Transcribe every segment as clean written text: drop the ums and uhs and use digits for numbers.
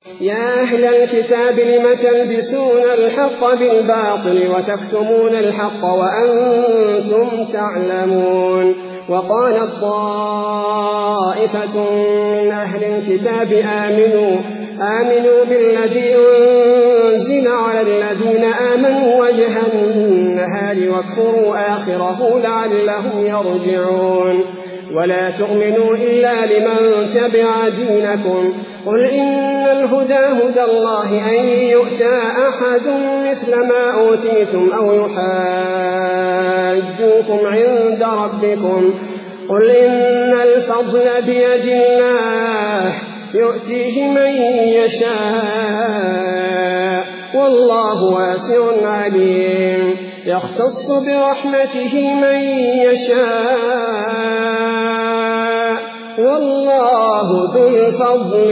يا أهل الكتاب لم تلبسون الحق بالباطل وتكتمون الحق وأنتم تعلمون. وقالت طائفة من أهل الكتاب آمنوا بالذي أنزل على الذين آمنوا وجه النهار واكفروا آخره لعلهم يرجعون. ولا تؤمنوا إلا لمن تبع دينكم. قل إن الهدى هدى الله أن يؤتى أحد مثل ما أوتيتم أو يحاجوكم عند ربكم. قل إن الفضل بيد الله يؤتيه من يشاء والله واسع عليم. يختص برحمته من يشاء والله ذو الفضل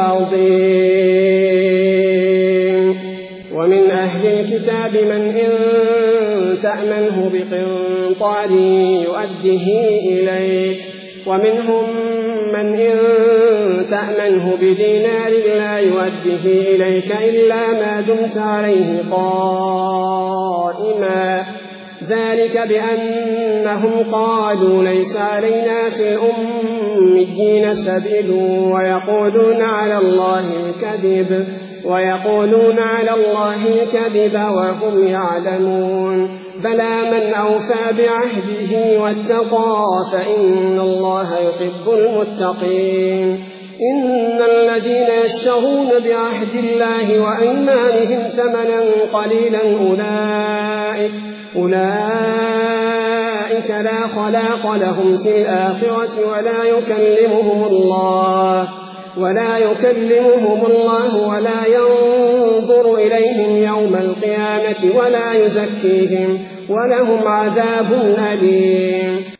العظيم. ومن أهل الكتاب من إن تأمنه بقنطار يؤده إليك ومنهم من إن تأمنه بدينار لا يؤده إليك إلا ما دمت عليه قائما. ذلك بأنهم قالوا ليس علينا في الأميين سبيل ويقولون على الله الكذب وهم يعلمون. بلى من أوفى بعهده واتقى فإن الله يحب المتقين. إن الذين يشترون بعهد الله وأيمانهم ثمنا قليلا أولئك لا خلاق لهم في الآخرة ولا يكلمهم الله ولا ينظر إليهم يوم القيامة ولا يزكيهم ولهم عذاب أليم.